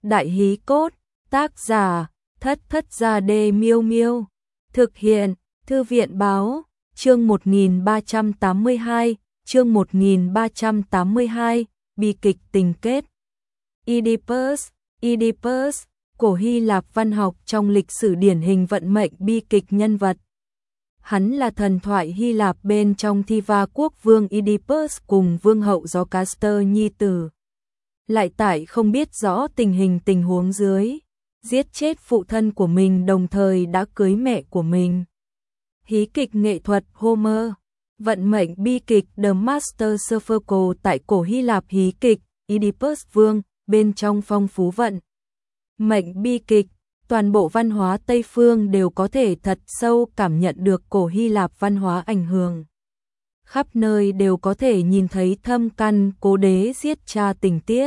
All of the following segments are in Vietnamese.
Đại hí cốt, tác giả, Thất Thất Gia Đê Miêu Miêu. Thực hiện, Thư viện báo, chương 1382, chương 1382, bi kịch tình kết. Oedipus, cổ Hy Lạp văn học trong lịch sử điển hình vận mệnh bi kịch nhân vật. Hắn là thần thoại Hy Lạp bên trong thi va quốc vương Oedipus cùng vương hậu Jocasta nhi tử. Lại tại không biết rõ tình huống dưới, giết chết phụ thân của mình đồng thời đã cưới mẹ của mình. Hí kịch nghệ thuật Homer, vận mệnh bi kịch The Master Sophocles tại cổ Hy Lạp hí kịch Oedipus Vương bên trong phong phú vận mệnh bi kịch, toàn bộ văn hóa Tây phương đều có thể thật sâu cảm nhận được cổ Hy Lạp văn hóa ảnh hưởng. Khắp nơi đều có thể nhìn thấy thâm căn cố đế giết cha tình tiết.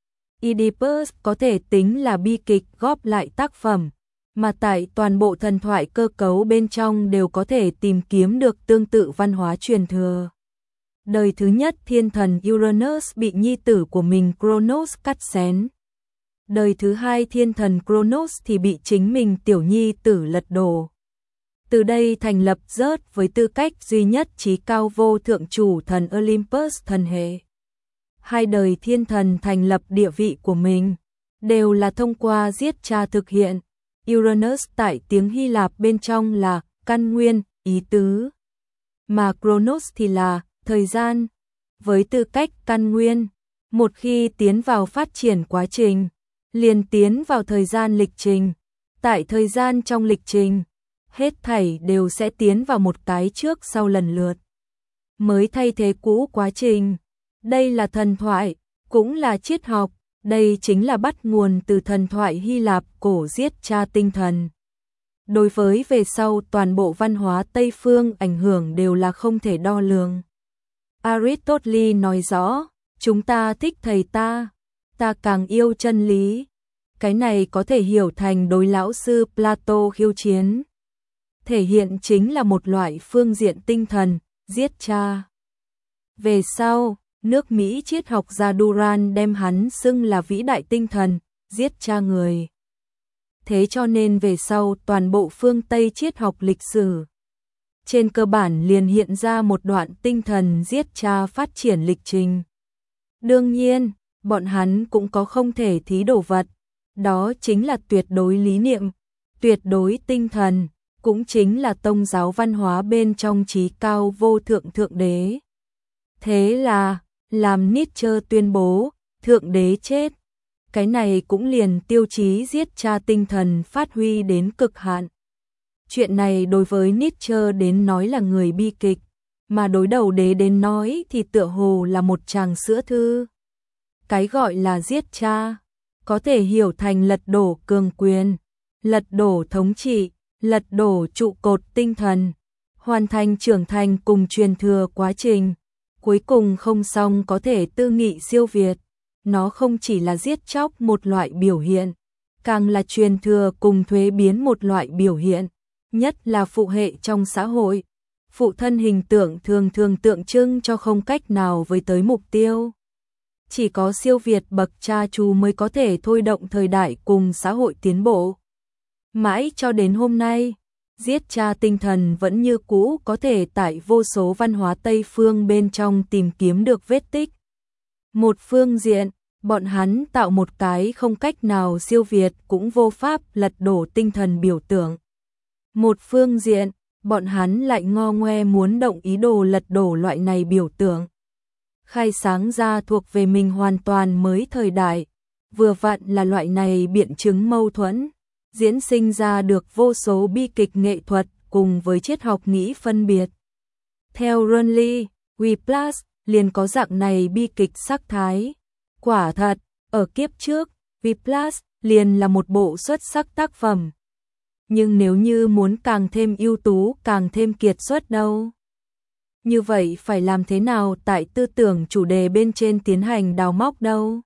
Oedipus có thể tính là bi kịch góp lại tác phẩm, mà tại toàn bộ thần thoại cơ cấu bên trong đều có thể tìm kiếm được tương tự văn hóa truyền thừa. Đời thứ nhất thiên thần Uranus bị nhi tử của mình Cronos cắt xén. Đời thứ hai thiên thần Cronos thì bị chính mình tiểu nhi tử lật đổ. Từ đây thành lập Zeus với tư cách duy nhất chí cao vô thượng chủ thần Olympus thần hệ. Hai đời thiên thần thành lập địa vị của mình, đều là thông qua giết cha thực hiện. Uranus tại tiếng Hy Lạp bên trong là căn nguyên, ý tứ, mà Cronos thì là thời gian. Với tư cách căn nguyên, một khi tiến vào phát triển quá trình, liền tiến vào thời gian lịch trình. Tại thời gian trong lịch trình, hết thảy đều sẽ tiến vào một cái trước sau lần lượt, mới thay thế cũ quá trình. Đây là thần thoại, cũng là triết học, đây chính là bắt nguồn từ thần thoại Hy Lạp cổ giết cha tinh thần. Đối với về sau toàn bộ văn hóa Tây phương ảnh hưởng đều là không thể đo lường. Aristotle nói rõ, chúng ta thích thầy ta càng yêu chân lý. Cái này có thể hiểu thành đối lão sư Plato khiêu chiến. Thể hiện chính là một loại phương diện tinh thần, giết cha. Về sau, nước Mỹ triết học gia Durant đem hắn xưng là vĩ đại tinh thần, giết cha người. Thế cho nên về sau toàn bộ phương Tây triết học lịch sử, trên cơ bản liền hiện ra một đoạn tinh thần giết cha phát triển lịch trình. Đương nhiên, bọn hắn cũng có không thể thí đồ vật, đó chính là tuyệt đối lý niệm, tuyệt đối tinh thần, cũng chính là tông giáo văn hóa bên trong chí cao vô thượng thượng đế. Thế là, làm Nietzsche tuyên bố, thượng đế chết, cái này cũng liền tiêu chí giết cha tinh thần phát huy đến cực hạn. Chuyện này đối với Nietzsche đến nói là người bi kịch, mà đối đầu đế đến nói thì tựa hồ là một tràng sữa thư. Cái gọi là giết cha, có thể hiểu thành lật đổ cường quyền, lật đổ thống trị, lật đổ trụ cột tinh thần, hoàn thành trưởng thành cùng truyền thừa quá trình. Cuối cùng không xong có thể tư nghị siêu việt, nó không chỉ là giết chóc một loại biểu hiện, càng là truyền thừa cùng thuế biến một loại biểu hiện, nhất là phụ hệ trong xã hội. Phụ thân hình tượng thường tượng trưng cho không cách nào với tới mục tiêu. Chỉ có siêu việt bậc cha chú mới có thể thôi động thời đại cùng xã hội tiến bộ. Mãi cho đến hôm nay, giết cha tinh thần vẫn như cũ có thể tại vô số văn hóa Tây phương bên trong tìm kiếm được vết tích. Một phương diện, bọn hắn tạo một cái không cách nào siêu việt cũng vô pháp lật đổ tinh thần biểu tượng. Một phương diện, bọn hắn lại ngo ngoe muốn động ý đồ lật đổ loại này biểu tượng. Khai sáng ra thuộc về mình hoàn toàn mới thời đại, vừa vặn là loại này biện chứng mâu thuẫn, diễn sinh ra được vô số bi kịch nghệ thuật cùng với triết học nghĩ phân biệt. Theo Runley, Whiplash liền có dạng này bi kịch sắc thái. Quả thật, ở kiếp trước, Whiplash liền là một bộ xuất sắc tác phẩm. Nhưng nếu như muốn càng thêm ưu tú, càng thêm kiệt xuất đâu? Như vậy phải làm thế nào tại tư tưởng chủ đề bên trên tiến hành đào móc đâu?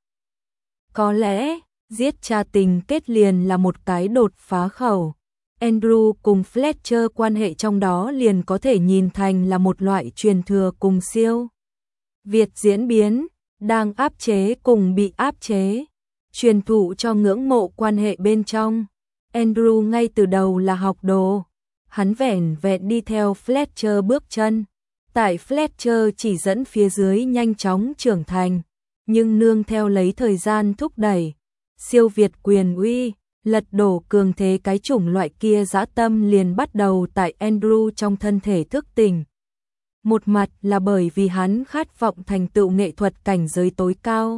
Có lẽ, giết cha tình kết liền là một cái đột phá khẩu. Andrew cùng Fletcher quan hệ trong đó liền có thể nhìn thành là một loại truyền thừa cùng siêu việt diễn biến, đang áp chế cùng bị áp chế. truyền thụ cho ngưỡng mộ quan hệ bên trong. Andrew ngay từ đầu là học đồ, hắn vẻn vẹn đi theo Fletcher bước chân. Tại Fletcher chỉ dẫn phía dưới nhanh chóng trưởng thành, nhưng nương theo lấy thời gian thúc đẩy, siêu việt quyền uy, lật đổ cường thế cái chủng loại kia dã tâm liền bắt đầu tại Andrew trong thân thể thức tỉnh. Một mặt là bởi vì hắn khát vọng thành tựu nghệ thuật cảnh giới tối cao.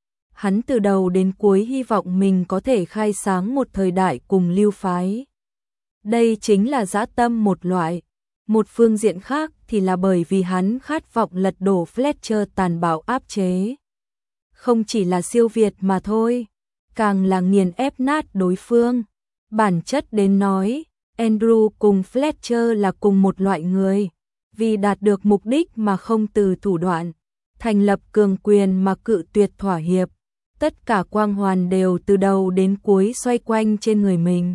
Hắn từ đầu đến cuối hy vọng mình có thể khai sáng một thời đại cùng lưu phái. Đây chính là dã tâm một loại. Một phương diện khác thì là bởi vì hắn khát vọng lật đổ Fletcher tàn bạo áp chế. Không chỉ là siêu việt mà thôi, càng là nghiền ép nát đối phương. Bản chất đến nói, Andrew cùng Fletcher là cùng một loại người, vì đạt được mục đích mà không từ thủ đoạn, thành lập cường quyền mà cự tuyệt thỏa hiệp. Tất cả quang hoàn đều từ đầu đến cuối xoay quanh trên người mình.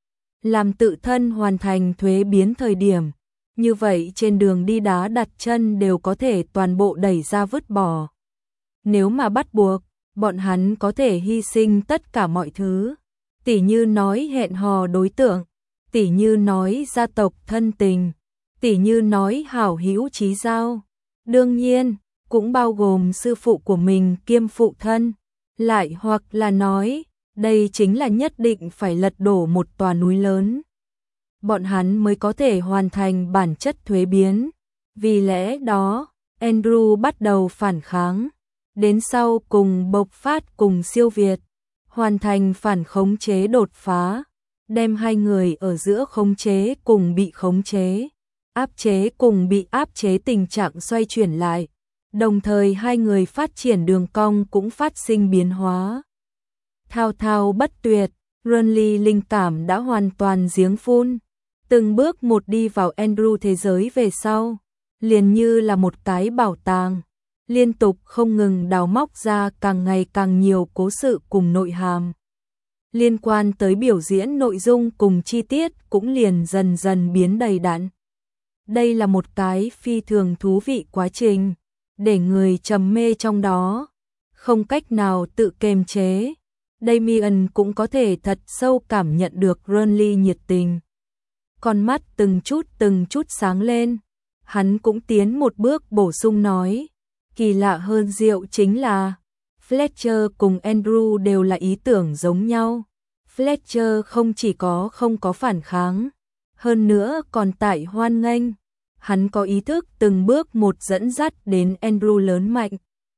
Làm tự thân hoàn thành thuế biến thời điểm, như vậy trên đường đi đá đặt chân đều có thể toàn bộ đẩy ra vứt bỏ. Nếu mà bắt buộc, bọn hắn có thể hy sinh tất cả mọi thứ, tỉ như nói hẹn hò đối tượng, tỉ như nói gia tộc thân tình, tỉ như nói hảo hữu chí giao. Đương nhiên, cũng bao gồm sư phụ của mình kiêm phụ thân, lại hoặc là nói, đây chính là nhất định phải lật đổ một tòa núi lớn. Bọn hắn mới có thể hoàn thành bản chất thuế biến. Vì lẽ đó, Andrew bắt đầu phản kháng, đến sau cùng bộc phát cùng siêu việt, hoàn thành phản khống chế đột phá, đem hai người ở giữa khống chế cùng bị khống chế, áp chế cùng bị áp chế tình trạng xoay chuyển lại, đồng thời hai người phát triển đường cong cũng phát sinh biến hóa. Thao thao bất tuyệt, Renly linh cảm đã hoàn toàn giếng phun, từng bước một đi vào Andrew thế giới về sau, liền như là một cái bảo tàng, liên tục không ngừng đào móc ra càng ngày càng nhiều cố sự cùng nội hàm. Liên quan tới biểu diễn nội dung cùng chi tiết cũng liền dần dần biến đầy đặn. Đây là một cái phi thường thú vị quá trình, để người trầm mê trong đó, không cách nào tự kiềm chế. Damien cũng có thể thật sâu cảm nhận được Renly nhiệt tình. Con mắt từng chút sáng lên, hắn cũng tiến một bước bổ sung nói, kỳ lạ hơn diệu chính là Fletcher cùng Andrew đều là ý tưởng giống nhau. Fletcher không chỉ không có phản kháng, hơn nữa còn tại hoan nghênh. Hắn có ý thức từng bước một dẫn dắt đến Andrew lớn mạnh,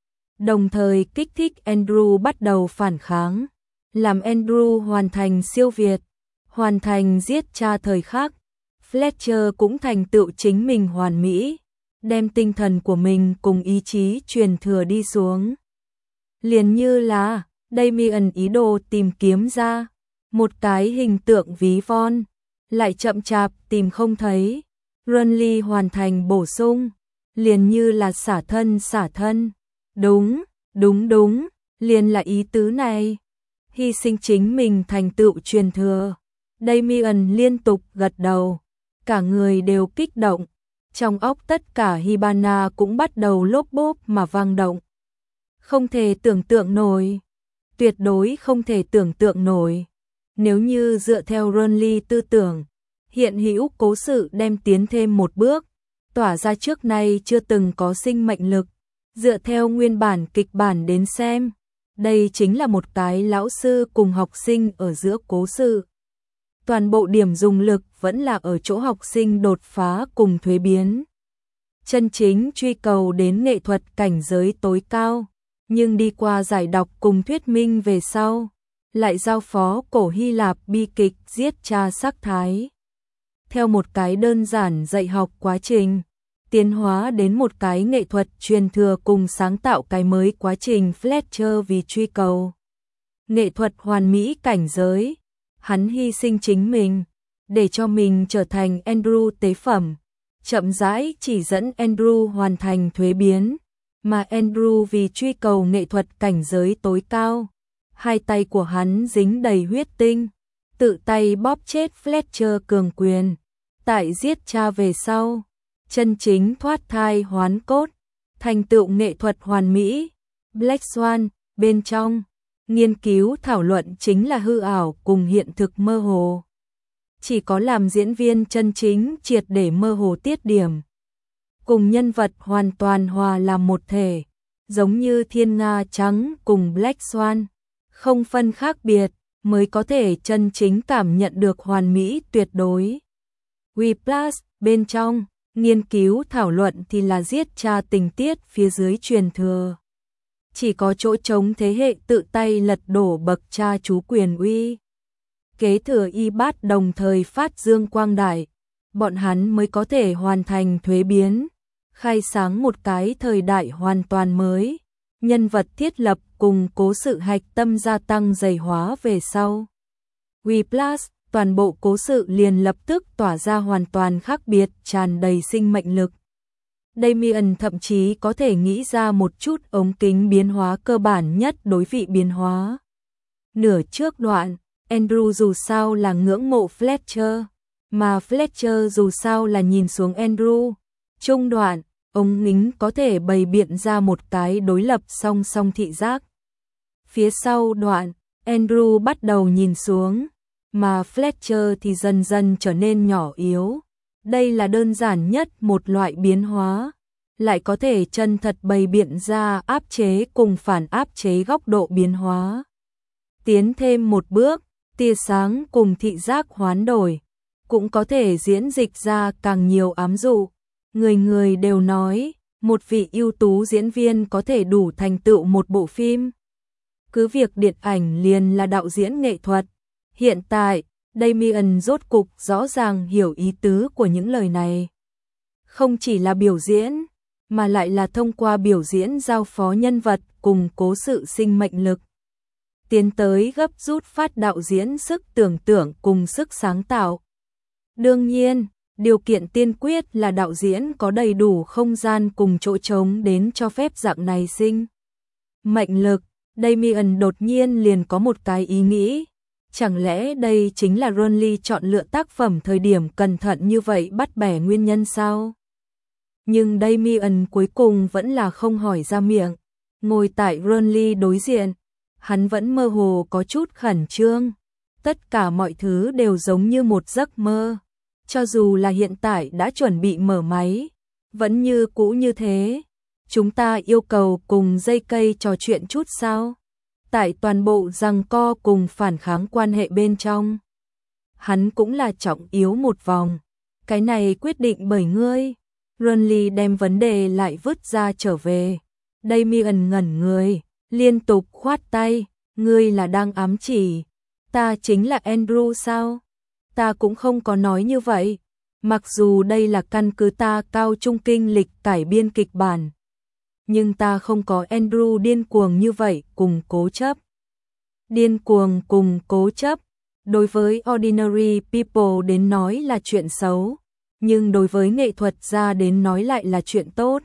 đồng thời kích thích Andrew bắt đầu phản kháng, làm Andrew hoàn thành siêu việt, hoàn thành giết cha thời khắc. Fletcher cũng thành tựu chính mình hoàn mỹ, đem tinh thần của mình cùng ý chí truyền thừa đi xuống. Liền như là Damien ý đồ tìm kiếm ra một cái hình tượng ví von, lại chậm chạp tìm không thấy. Renly hoàn thành bổ sung, liền như là xả thân. Đúng, liền là ý tứ này. Hy sinh chính mình thành tựu truyền thừa. Damien liên tục gật đầu, cả người đều kích động. Trong óc tất cả Hibana cũng bắt đầu lốp bốp mà vang động. Không thể tưởng tượng nổi, tuyệt đối không thể tưởng tượng nổi. Nếu như dựa theo Renly tư tưởng, hiện hữu cố sự đem tiến thêm một bước, tỏa ra trước nay chưa từng có sinh mệnh lực. Dựa theo nguyên bản kịch bản đến xem, đây chính là một cái lão sư cùng học sinh ở giữa cố sự. Toàn bộ điểm dùng lực vẫn là ở chỗ học sinh đột phá cùng thuế biến. Chân chính truy cầu đến nghệ thuật cảnh giới tối cao, nhưng đi qua giải đọc cùng thuyết minh về sau, lại giao phó cổ Hy Lạp bi kịch giết cha sắc thái. Theo một cái đơn giản dạy học quá trình, tiến hóa đến một cái nghệ thuật truyền thừa cùng sáng tạo cái mới quá trình. Fletcher vì truy cầu nghệ thuật hoàn mỹ cảnh giới, hắn hy sinh chính mình, để cho mình trở thành Andrew tế phẩm, chậm rãi chỉ dẫn Andrew hoàn thành thuế biến, mà Andrew vì truy cầu nghệ thuật cảnh giới tối cao, hai tay của hắn dính đầy huyết tinh, tự tay bóp chết Fletcher cường quyền. Tại giết cha về sau, chân chính thoát thai hoán cốt, thành tựu nghệ thuật hoàn mỹ. Black Swan bên trong, nghiên cứu thảo luận chính là hư ảo cùng hiện thực mơ hồ. Chỉ có làm diễn viên chân chính triệt để mơ hồ tiết điểm, cùng nhân vật hoàn toàn hòa làm một thể, giống như Thiên Nga Trắng cùng Black Swan, không phân khác biệt, mới có thể chân chính cảm nhận được hoàn mỹ tuyệt đối. Whiplash bên trong, nghiên cứu thảo luận thì là giết cha tình tiết phía dưới truyền thừa. Chỉ có chỗ trống thế hệ tự tay lật đổ bậc cha chú quyền uy. Kế thừa y bát đồng thời phát dương quang đại, bọn hắn mới có thể hoàn thành thuế biến, khai sáng một cái thời đại hoàn toàn mới, nhân vật thiết lập cùng cố sự hạch tâm gia tăng dày hóa về sau. Whiplash, toàn bộ cố sự liền lập tức tỏa ra hoàn toàn khác biệt, tràn đầy sinh mệnh lực. Damien thậm chí có thể nghĩ ra một chút ống kính biến hóa cơ bản nhất đối vị biến hóa. Nửa trước đoạn, Andrew dù sao là ngưỡng mộ Fletcher, mà Fletcher dù sao là nhìn xuống Andrew. Trung đoạn, ống kính có thể bày biện ra một cái đối lập song song thị giác. Phía sau đoạn, Andrew bắt đầu nhìn xuống, mà Fletcher thì dần dần trở nên nhỏ yếu. Đây là đơn giản nhất một loại biến hóa, lại có thể chân thật bày biện ra áp chế cùng phản áp chế góc độ biến hóa. Tiến thêm một bước, tia sáng cùng thị giác hoán đổi, cũng có thể diễn dịch ra càng nhiều ám dụ. Người người đều nói, một vị ưu tú diễn viên có thể đủ thành tựu một bộ phim. Cứ việc điện ảnh liền là đạo diễn nghệ thuật. Hiện tại, Damien rốt cục rõ ràng hiểu ý tứ của những lời này. Không chỉ là biểu diễn, mà lại là thông qua biểu diễn giao phó nhân vật cùng cố sự sinh mệnh lực. Tiến tới gấp rút phát đạo diễn sức tưởng tượng cùng sức sáng tạo. Đương nhiên, điều kiện tiên quyết là đạo diễn có đầy đủ không gian cùng chỗ trống đến cho phép dạng này sinh mệnh lực. Damien đột nhiên liền có một cái ý nghĩ. Chẳng lẽ đây chính là Ronly chọn lựa tác phẩm thời điểm cẩn thận như vậy bắt bẻ nguyên nhân sao? Nhưng Damien cuối cùng vẫn là không hỏi ra miệng. Ngồi tại Ronly đối diện, hắn vẫn mơ hồ có chút khẩn trương. Tất cả mọi thứ đều giống như một giấc mơ. Cho dù là hiện tại đã chuẩn bị mở máy, vẫn như cũ như thế. Chúng ta yêu cầu cùng dây cây trò chuyện chút sao? Tại toàn bộ giằng co cùng phản kháng quan hệ bên trong, hắn cũng là trọng yếu một vòng. Cái này quyết định bởi ngươi. Ronly đem vấn đề lại vứt ra trở về. Damien ngẩn người, liên tục khoát tay. Ngươi là đang ám chỉ ta chính là Andrew sao? Ta cũng không có nói như vậy. Mặc dù đây là căn cứ ta cao trung kinh lịch cải biên kịch bản, nhưng ta không có Andrew điên cuồng như vậy cùng cố chấp. Điên cuồng cùng cố chấp, đối với ordinary people đến nói là chuyện xấu, nhưng đối với nghệ thuật gia đến nói lại là chuyện tốt.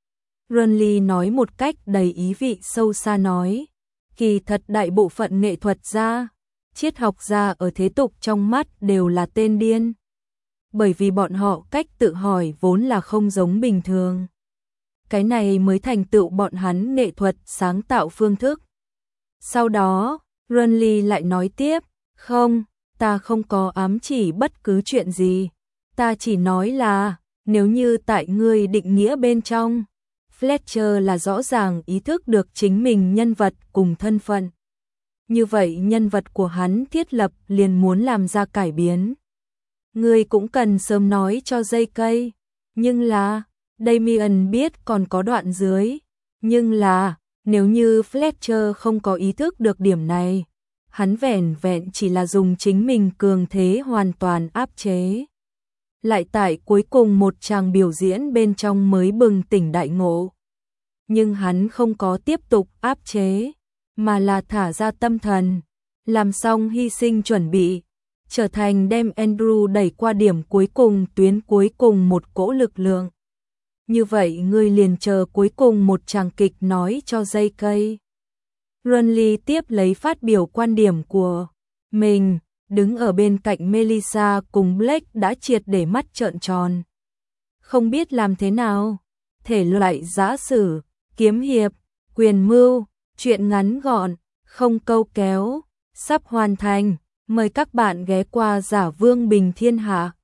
Ronly nói một cách đầy ý vị sâu xa nói, kỳ thật đại bộ phận nghệ thuật gia, triết học gia ở thế tục trong mắt đều là tên điên. Bởi vì bọn họ cách tự hỏi vốn là không giống bình thường. Cái này mới thành tựu bọn hắn nghệ thuật sáng tạo phương thức. Sau đó, Ronly lại nói tiếp, không, ta không có ám chỉ bất cứ chuyện gì. Ta chỉ nói là, nếu như tại ngươi định nghĩa bên trong, Fletcher là rõ ràng ý thức được chính mình nhân vật cùng thân phận. Như vậy nhân vật của hắn thiết lập liền muốn làm ra cải biến. Ngươi cũng cần sớm nói cho dây cây. Nhưng là, Damien biết còn có đoạn dưới. Nhưng là, nếu như Fletcher không có ý thức được điểm này, hắn vẻn vẹn chỉ là dùng chính mình cường thế hoàn toàn áp chế. Lại tại cuối cùng một tràng biểu diễn bên trong mới bừng tỉnh đại ngộ. Nhưng hắn không có tiếp tục áp chế, mà là thả ra tâm thần, làm xong hy sinh chuẩn bị, trở thành đem Andrew đẩy qua điểm cuối cùng, tuyến cuối cùng một cỗ lực lượng. Như vậy ngươi liền chờ cuối cùng một tràng kịch nói cho dây cây. Ronly tiếp lấy phát biểu quan điểm của mình, đứng ở bên cạnh Melissa cùng Blake đã triệt để mắt trợn tròn. Không biết làm thế nào, thể loại giã sử, kiếm hiệp, quyền mưu, chuyện ngắn gọn, không câu kéo, sắp hoàn thành. Mời các bạn ghé qua Giả Vương Bình Thiên Hạ.